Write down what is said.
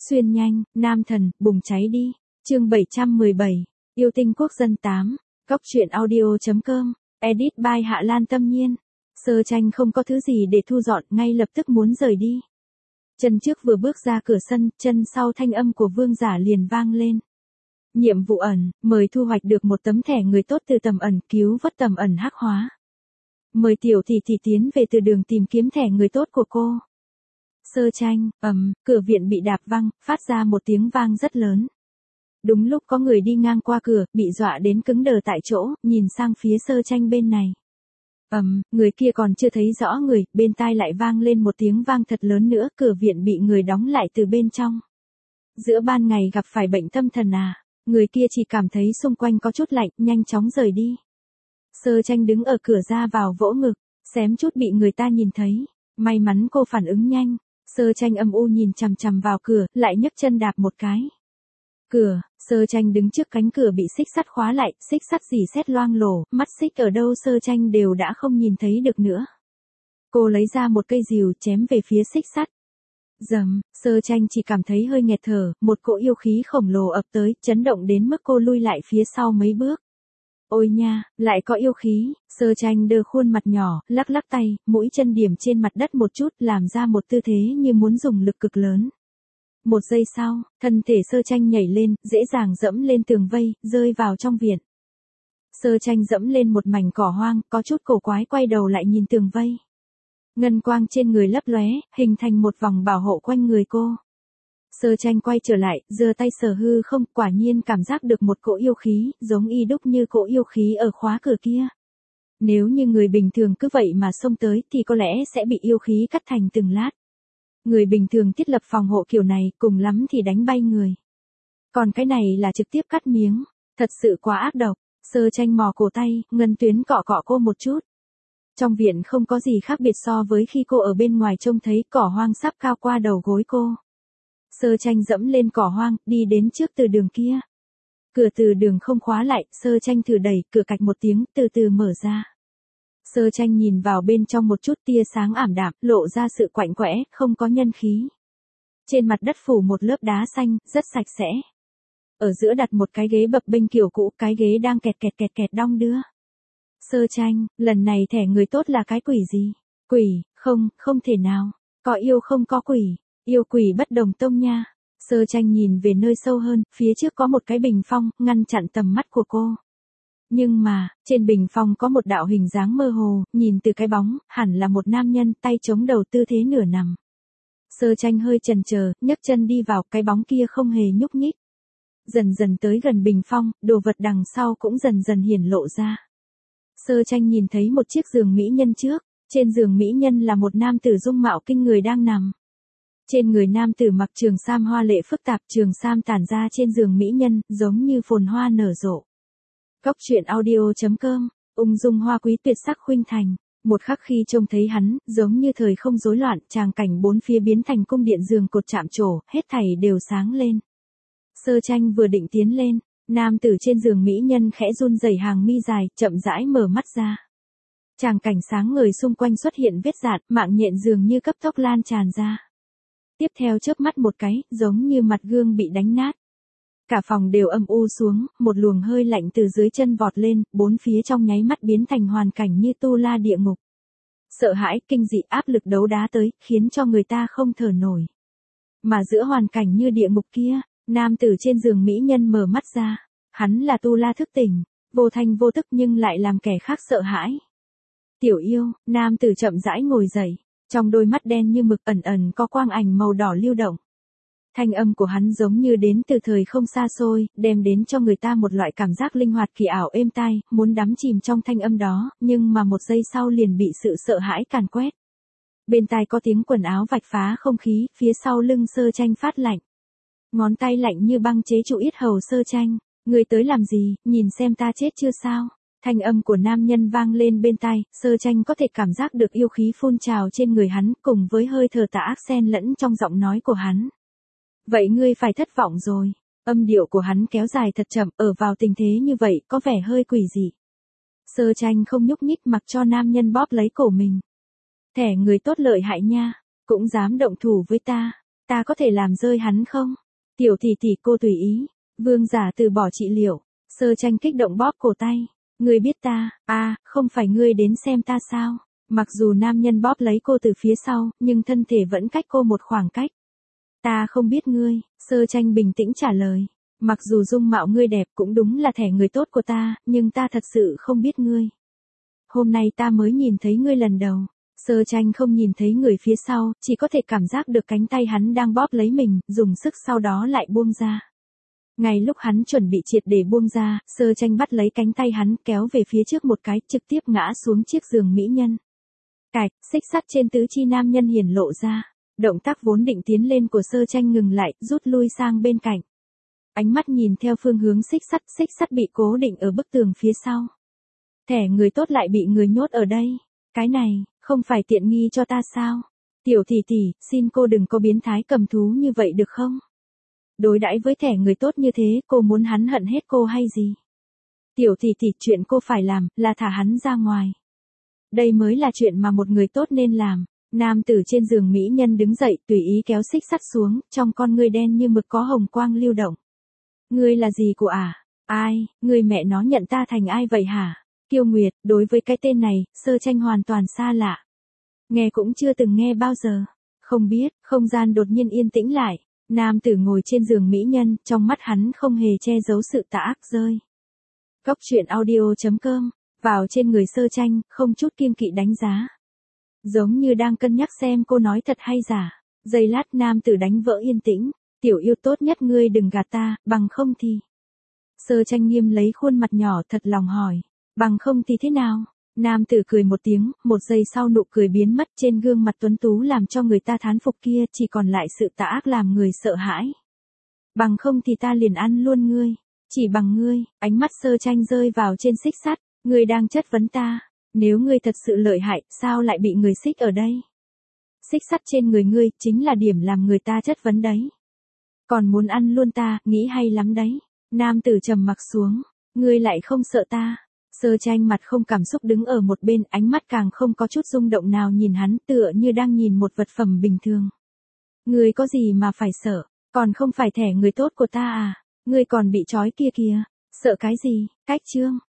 Xuyên nhanh, nam thần, bùng cháy đi. Chương 717, yêu tinh quốc dân 8, Cóc truyện audio.com, edit by Hạ Lan Tâm Nhiên. Sơ Tranh không có thứ gì để thu dọn, ngay lập tức muốn rời đi. Chân trước vừa bước ra cửa sân, chân sau thanh âm của vương giả liền vang lên. Nhiệm vụ ẩn, mời thu hoạch được một tấm thẻ người tốt từ tầm ẩn, cứu vớt tầm ẩn hắc hóa. Mời tiểu thị tiến về từ đường tìm kiếm thẻ người tốt của cô. Sơ Tranh, cửa viện bị đạp văng, phát ra một tiếng vang rất lớn. Đúng lúc có người đi ngang qua cửa, bị dọa đến cứng đờ tại chỗ, nhìn sang phía Sơ Tranh bên này. Người kia còn chưa thấy rõ người, bên tai lại vang lên một tiếng vang thật lớn nữa, cửa viện bị người đóng lại từ bên trong. Giữa ban ngày gặp phải bệnh tâm thần à? Người kia chỉ cảm thấy xung quanh có chút lạnh, nhanh chóng rời đi. Sơ Tranh đứng ở cửa ra vào vỗ ngực, xém chút bị người ta nhìn thấy. May mắn cô phản ứng nhanh. Sơ Tranh âm u nhìn chằm chằm vào cửa, lại nhấc chân đạp một cái. Cửa, Sơ Tranh đứng trước cánh cửa bị xích sắt khóa lại, xích sắt rỉ sét loang lổ, mắt xích ở đâu Sơ Tranh đều đã không nhìn thấy được nữa. Cô lấy ra một cây rìu chém về phía xích sắt. Dầm, Sơ Tranh chỉ cảm thấy hơi nghẹt thở, một cỗ yêu khí khổng lồ ập tới, chấn động đến mức cô lui lại phía sau mấy bước. Ôi nha, lại có yêu khí. Sơ Tranh đơ khuôn mặt nhỏ, lắc lắc tay, mũi chân điểm trên mặt đất một chút, làm ra một tư thế như muốn dùng lực cực lớn. Một giây sau, thân thể Sơ Tranh nhảy lên, dễ dàng dẫm lên tường vây, rơi vào trong viện. Sơ Tranh dẫm lên một mảnh cỏ hoang, có chút cổ quái quay đầu lại nhìn tường vây. Ngân quang trên người lấp lóe, hình thành một vòng bảo hộ quanh người cô. Sơ Tranh quay trở lại, giơ tay sờ hư không, quả nhiên cảm giác được một cỗ yêu khí, giống y đúc như cỗ yêu khí ở khóa cửa kia. Nếu như người bình thường cứ vậy mà xông tới thì có lẽ sẽ bị yêu khí cắt thành từng lát. Người bình thường thiết lập phòng hộ kiểu này, cùng lắm thì đánh bay người. Còn cái này là trực tiếp cắt miếng, thật sự quá ác độc. Sơ Tranh mò cổ tay, ngân tuyến cọ cọ cô một chút. Trong viện không có gì khác biệt so với khi cô ở bên ngoài trông thấy cỏ hoang sắp cao qua đầu gối cô. Sơ Tranh dẫm lên cỏ hoang, đi đến trước từ đường kia. Cửa từ đường không khóa lại, Sơ Tranh thử đẩy, cửa cạch một tiếng, từ từ mở ra. Sơ Tranh nhìn vào bên trong một chút tia sáng ảm đạm, lộ ra sự quạnh quẽ, không có nhân khí. Trên mặt đất phủ một lớp đá xanh, rất sạch sẽ. Ở giữa đặt một cái ghế bập bênh kiểu cũ, cái ghế đang kẹt đong đưa. Sơ Tranh, lần này thẻ người tốt là cái quỷ gì? Quỷ, không thể nào. Có yêu không có quỷ. Yêu quỷ bất đồng tông nha. Sơ Tranh nhìn về nơi sâu hơn, phía trước có một cái bình phong, ngăn chặn tầm mắt của cô. Nhưng mà, trên bình phong có một đạo hình dáng mơ hồ, nhìn từ cái bóng, hẳn là một nam nhân, tay chống đầu tư thế nửa nằm. Sơ Tranh hơi chần chờ, nhấc chân đi vào, cái bóng kia không hề nhúc nhích. Dần dần tới gần bình phong, đồ vật đằng sau cũng dần dần hiển lộ ra. Sơ Tranh nhìn thấy một chiếc giường mỹ nhân trước, trên giường mỹ nhân là một nam tử dung mạo kinh người đang nằm. Trên người nam tử mặc trường sam hoa lệ phức tạp, trường sam tản ra trên giường mỹ nhân, giống như phồn hoa nở rộ. Cóc truyện audio.com, ung dung hoa quý tuyệt sắc khuynh thành. Một khắc khi trông thấy hắn, giống như thời không rối loạn, tràng cảnh bốn phía biến thành cung điện giường cột chạm trổ, hết thảy đều sáng lên. Sơ Tranh vừa định tiến lên, nam tử trên giường mỹ nhân khẽ run rẩy hàng mi dài, chậm rãi mở mắt ra. Tràng cảnh sáng ngời xung quanh xuất hiện vết rạn, mạng nhện dường như cấp tốc lan tràn ra. Tiếp theo chớp mắt một cái, giống như mặt gương bị đánh nát. Cả phòng đều âm u xuống, một luồng hơi lạnh từ dưới chân vọt lên, bốn phía trong nháy mắt biến thành hoàn cảnh như tu la địa ngục. Sợ hãi, kinh dị, áp lực đấu đá tới, khiến cho người ta không thở nổi. Mà giữa hoàn cảnh như địa ngục kia, nam tử trên giường mỹ nhân mở mắt ra. Hắn là tu la thức tỉnh, vô thanh vô tức nhưng lại làm kẻ khác sợ hãi. Tiểu yêu, nam tử chậm rãi ngồi dậy. Trong đôi mắt đen như mực ẩn ẩn có quang ảnh màu đỏ lưu động. Thanh âm của hắn giống như đến từ thời không xa xôi, đem đến cho người ta một loại cảm giác linh hoạt kỳ ảo êm tai, muốn đắm chìm trong thanh âm đó, nhưng mà một giây sau liền bị sự sợ hãi càn quét. Bên tai có tiếng quần áo vạch phá không khí, phía sau lưng Sơ Tranh phát lạnh. Ngón tay lạnh như băng chế trụ yết hầu Sơ Tranh. Người tới làm gì, nhìn xem ta chết chưa sao? Thanh âm của nam nhân vang lên bên tai, Sơ Tranh có thể cảm giác được yêu khí phun trào trên người hắn, cùng với hơi thở tà ác xen lẫn trong giọng nói của hắn. Vậy ngươi phải thất vọng rồi. Âm điệu của hắn kéo dài thật chậm, ở vào tình thế như vậy, có vẻ hơi quỷ dị. Sơ Tranh không nhúc nhích mặc cho nam nhân bóp lấy cổ mình. Thẻ người tốt lợi hại nha, cũng dám động thủ với ta. Ta có thể làm rơi hắn không? Tiểu tỷ tỷ cô tùy ý. Vương giả từ bỏ trị liệu. Sơ tranh kích động bóp cổ tay. Ngươi biết ta, không phải ngươi đến xem ta sao? Mặc dù nam nhân bóp lấy cô từ phía sau, nhưng thân thể vẫn cách cô một khoảng cách. Ta không biết ngươi, sơ tranh bình tĩnh trả lời. Mặc dù dung mạo ngươi đẹp cũng đúng là thẻ người tốt của ta, nhưng ta thật sự không biết ngươi. Hôm nay ta mới nhìn thấy ngươi lần đầu. Sơ tranh không nhìn thấy người phía sau, chỉ có thể cảm giác được cánh tay hắn đang bóp lấy mình, dùng sức sau đó lại buông ra. Ngay lúc hắn chuẩn bị triệt để buông ra, sơ tranh bắt lấy cánh tay hắn kéo về phía trước một cái, trực tiếp ngã xuống chiếc giường mỹ nhân. Cạch, xích sắt trên tứ chi nam nhân hiển lộ ra. Động tác vốn định tiến lên của sơ tranh ngừng lại, rút lui sang bên cạnh. Ánh mắt nhìn theo phương hướng xích sắt bị cố định ở bức tường phía sau. Thẻ người tốt lại bị người nhốt ở đây. Cái này, không phải tiện nghi cho ta sao? Tiểu tỷ tỷ, xin cô đừng có biến thái cầm thú như vậy được không? Đối đãi với thẻ người tốt như thế, cô muốn hắn hận hết cô hay gì? Tiểu tỷ tỷ, chuyện cô phải làm, là thả hắn ra ngoài. Đây mới là chuyện mà một người tốt nên làm. Nam tử trên giường mỹ nhân đứng dậy, tùy ý kéo xích sắt xuống, trong con ngươi đen như mực có hồng quang lưu động. Ngươi là gì của Ai, ngươi mẹ nó nhận ta thành ai vậy hả? Kiêu Nguyệt, đối với cái tên này, sơ tranh hoàn toàn xa lạ. Nghe cũng chưa từng nghe bao giờ. Không biết, không gian đột nhiên yên tĩnh lại. Nam tử ngồi trên giường mỹ nhân, trong mắt hắn không hề che giấu sự tà ác rơi. Góc truyện audio.com, vào trên người sơ tranh, không chút kiêng kỵ đánh giá. Giống như đang cân nhắc xem cô nói thật hay giả. Giây lát nam tử đánh vỡ yên tĩnh. Tiểu yêu tốt nhất ngươi đừng gạt ta, bằng không thì. Sơ tranh nghiêm lấy khuôn mặt nhỏ thật lòng hỏi. Bằng không thì thế nào? Nam tử cười một tiếng, một giây sau nụ cười biến mất trên gương mặt tuấn tú làm cho người ta thán phục kia chỉ còn lại sự tà ác làm người sợ hãi. Bằng không thì ta liền ăn luôn ngươi. Chỉ bằng ngươi, ánh mắt sơ tranh rơi vào trên xích sắt. Ngươi đang chất vấn ta. Nếu ngươi thật sự lợi hại, sao lại bị người xích ở đây? Xích sắt trên người ngươi, chính là điểm làm người ta chất vấn đấy. Còn muốn ăn luôn ta, nghĩ hay lắm đấy. Nam tử trầm mặc xuống. Ngươi lại không sợ ta. Sơ tranh mặt không cảm xúc đứng ở một bên, ánh mắt càng không có chút rung động nào nhìn hắn, tựa như đang nhìn một vật phẩm bình thường. Ngươi có gì mà phải sợ, còn không phải thẻ người tốt của ta à? Ngươi còn bị trói kia kìa, sợ cái gì? Cách chương